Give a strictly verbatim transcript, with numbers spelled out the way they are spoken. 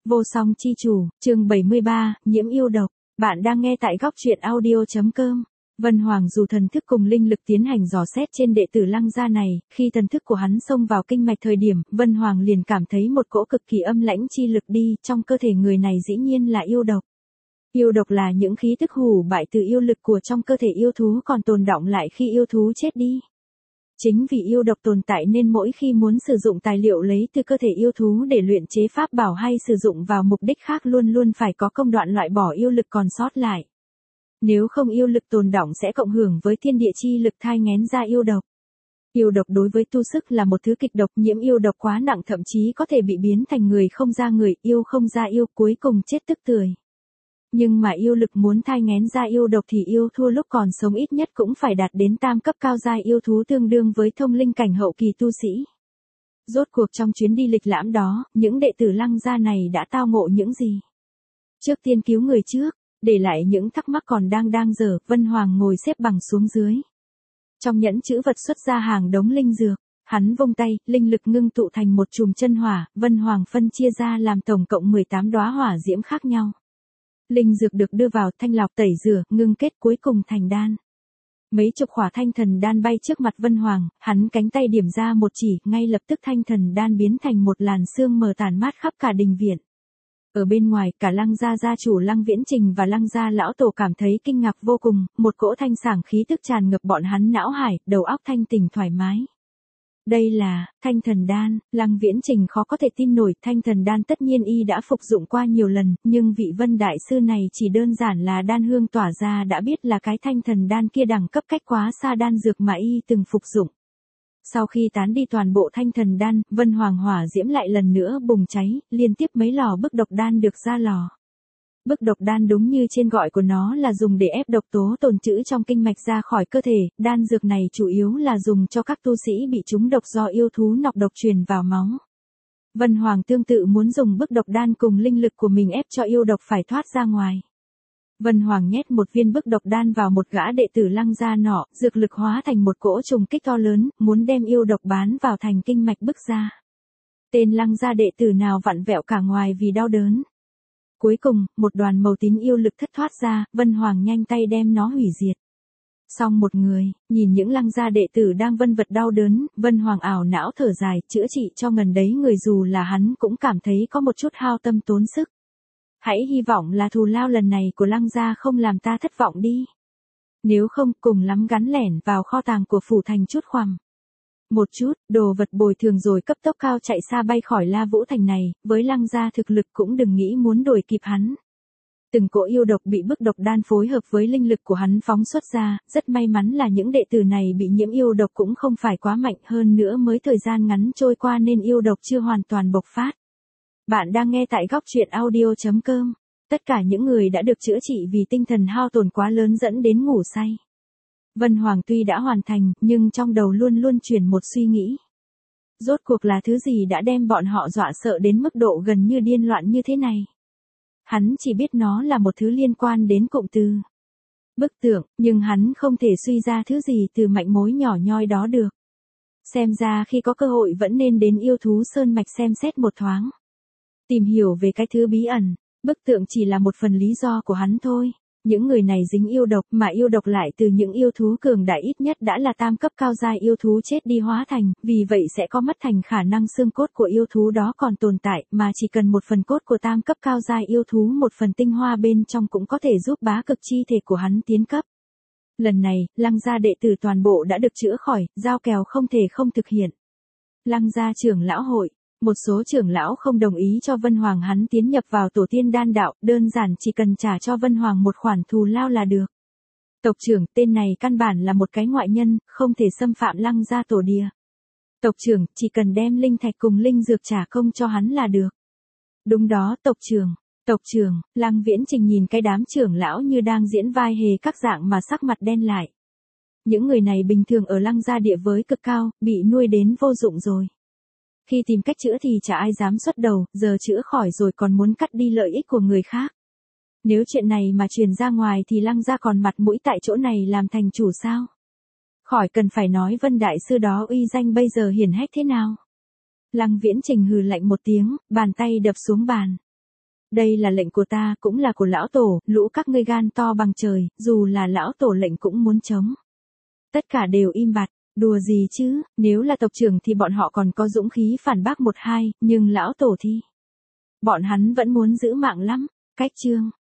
Vô song chi chủ, chương bảy mươi ba, nhiễm yêu độc. Bạn đang nghe tại góc truyện audio chấm com. Vân Hoàng dù thần thức cùng linh lực tiến hành dò xét trên đệ tử Lăng gia này, khi thần thức của hắn xông vào kinh mạch thời điểm, Vân Hoàng liền cảm thấy một cỗ cực kỳ âm lãnh chi lực đi, trong cơ thể người này dĩ nhiên là yêu độc. Yêu độc là những khí tức hủ bại từ yêu lực của trong cơ thể yêu thú còn tồn đọng lại khi yêu thú chết đi. Chính vì yêu độc tồn tại nên mỗi khi muốn sử dụng tài liệu lấy từ cơ thể yêu thú để luyện chế pháp bảo hay sử dụng vào mục đích khác luôn luôn phải có công đoạn loại bỏ yêu lực còn sót lại. Nếu không yêu lực tồn đọng sẽ cộng hưởng với thiên địa chi lực thai nghén ra yêu độc. Yêu độc đối với tu sức là một thứ kịch độc, nhiễm yêu độc quá nặng thậm chí có thể bị biến thành người không ra người, yêu không ra yêu, cuối cùng chết tức tưởi. Nhưng mà yêu lực muốn thai nghén ra yêu độc thì yêu thua lúc còn sống ít nhất cũng phải đạt đến tam cấp cao giai yêu thú tương đương với thông linh cảnh hậu kỳ tu sĩ. Rốt cuộc trong chuyến đi lịch lãm đó, những đệ tử Lăng gia này đã tao ngộ những gì? Trước tiên cứu người trước, để lại những thắc mắc còn đang đang dở, Vân Hoàng ngồi xếp bằng xuống dưới. Trong nhẫn chữ vật xuất ra hàng đống linh dược, hắn vung tay, linh lực ngưng tụ thành một chùm chân hỏa, Vân Hoàng phân chia ra làm tổng cộng mười tám đóa hỏa diễm khác nhau. Linh dược được đưa vào thanh lọc tẩy rửa, ngưng kết cuối cùng thành đan. Mấy chục khỏa thanh thần đan bay trước mặt Vân Hoàng, hắn cánh tay điểm ra một chỉ, ngay lập tức thanh thần đan biến thành một làn sương mờ tản mát khắp cả đình viện. Ở bên ngoài, cả Lăng gia gia chủ Lăng Viễn Trình và Lăng gia lão tổ cảm thấy kinh ngạc vô cùng, một cỗ thanh sảng khí tức tràn ngập bọn hắn não hải, đầu óc thanh tỉnh thoải mái. Đây là thanh thần đan, Lăng Viễn Trình khó có thể tin nổi, thanh thần đan tất nhiên y đã phục dụng qua nhiều lần, nhưng vị Vân đại sư này chỉ đơn giản là đan hương tỏa ra đã biết là cái thanh thần đan kia đẳng cấp cách quá xa đan dược mà y từng phục dụng. Sau khi tán đi toàn bộ thanh thần đan, Vân Hoàng hỏa diễm lại lần nữa bùng cháy, liên tiếp mấy lò bức độc đan được ra lò. Bức độc đan đúng như trên gọi của nó là dùng để ép độc tố tồn trữ trong kinh mạch ra khỏi cơ thể, đan dược này chủ yếu là dùng cho các tu sĩ bị trúng độc do yêu thú nọc độc truyền vào máu. Vân Hoàng tương tự muốn dùng bức độc đan cùng linh lực của mình ép cho yêu độc phải thoát ra ngoài. Vân Hoàng nhét một viên bức độc đan vào một gã đệ tử Lăng gia nọ, dược lực hóa thành một cỗ trùng kích to lớn, muốn đem yêu độc bán vào thành kinh mạch bức ra. Tên Lăng gia đệ tử nào vặn vẹo cả ngoài vì đau đớn. Cuối cùng, một đoàn màu tím yêu lực thất thoát ra, Vân Hoàng nhanh tay đem nó hủy diệt. Xong một người, nhìn những Lăng gia đệ tử đang vân vật đau đớn, Vân Hoàng ảo não thở dài, chữa trị cho ngần đấy người dù là hắn cũng cảm thấy có một chút hao tâm tốn sức. Hãy hy vọng là thù lao lần này của Lăng gia không làm ta thất vọng đi. Nếu không, cùng lắm gắn lẻn vào kho tàng của phủ thành chút khoằm. Một chút, đồ vật bồi thường rồi cấp tốc cao chạy xa bay khỏi La Vũ Thành này, với Lăng gia thực lực cũng đừng nghĩ muốn đuổi kịp hắn. Từng cỗ yêu độc bị bức độc đan phối hợp với linh lực của hắn phóng xuất ra, rất may mắn là những đệ tử này bị nhiễm yêu độc cũng không phải quá mạnh, hơn nữa mới thời gian ngắn trôi qua nên yêu độc chưa hoàn toàn bộc phát. Bạn đang nghe tại góc truyện audio chấm com. Tất cả những người đã được chữa trị vì tinh thần hao tổn quá lớn dẫn đến ngủ say. Vân Hoàng tuy đã hoàn thành, nhưng trong đầu luôn luôn chuyển một suy nghĩ. Rốt cuộc là thứ gì đã đem bọn họ dọa sợ đến mức độ gần như điên loạn như thế này? Hắn chỉ biết nó là một thứ liên quan đến cụm từ bức tượng, nhưng hắn không thể suy ra thứ gì từ manh mối nhỏ nhoi đó được. Xem ra khi có cơ hội vẫn nên đến yêu thú sơn mạch xem xét một thoáng. Tìm hiểu về cái thứ bí ẩn, bức tượng chỉ là một phần lý do của hắn thôi. Những người này dính yêu độc mà yêu độc lại từ những yêu thú cường đại ít nhất đã là tam cấp cao giai yêu thú chết đi hóa thành, vì vậy sẽ có mất thành khả năng xương cốt của yêu thú đó còn tồn tại, mà chỉ cần một phần cốt của tam cấp cao giai yêu thú một phần tinh hoa bên trong cũng có thể giúp bá cực chi thể của hắn tiến cấp. Lần này, Lăng gia đệ tử toàn bộ đã được chữa khỏi, giao kèo không thể không thực hiện. Lăng gia trưởng lão hội. Một số trưởng lão không đồng ý cho Vân Hoàng hắn tiến nhập vào tổ tiên đan đạo, đơn giản chỉ cần trả cho Vân Hoàng một khoản thù lao là được. Tộc trưởng, tên này căn bản là một cái ngoại nhân, không thể xâm phạm Lăng gia tổ địa. Tộc trưởng, chỉ cần đem linh thạch cùng linh dược trả công cho hắn là được. Đúng đó, tộc trưởng. Tộc trưởng, Lăng Viễn Trình nhìn cái đám trưởng lão như đang diễn vai hề các dạng mà sắc mặt đen lại. Những người này bình thường ở Lăng gia địa với cực cao, bị nuôi đến vô dụng rồi. Khi tìm cách chữa thì chả ai dám xuất đầu, giờ chữa khỏi rồi còn muốn cắt đi lợi ích của người khác. Nếu chuyện này mà truyền ra ngoài thì Lăng gia còn mặt mũi tại chỗ này làm thành chủ sao? Khỏi cần phải nói Vân đại sư đó uy danh bây giờ hiển hách thế nào. Lăng Viễn Trình hừ lạnh một tiếng, bàn tay đập xuống bàn. Đây là lệnh của ta, cũng là của lão tổ, lũ các ngươi gan to bằng trời, dù là lão tổ lệnh cũng muốn chống. Tất cả đều im bặt, đùa gì chứ, nếu là tộc trưởng thì bọn họ còn có dũng khí phản bác một hai, nhưng lão tổ thì... Bọn hắn vẫn muốn giữ mạng lắm, cách chương.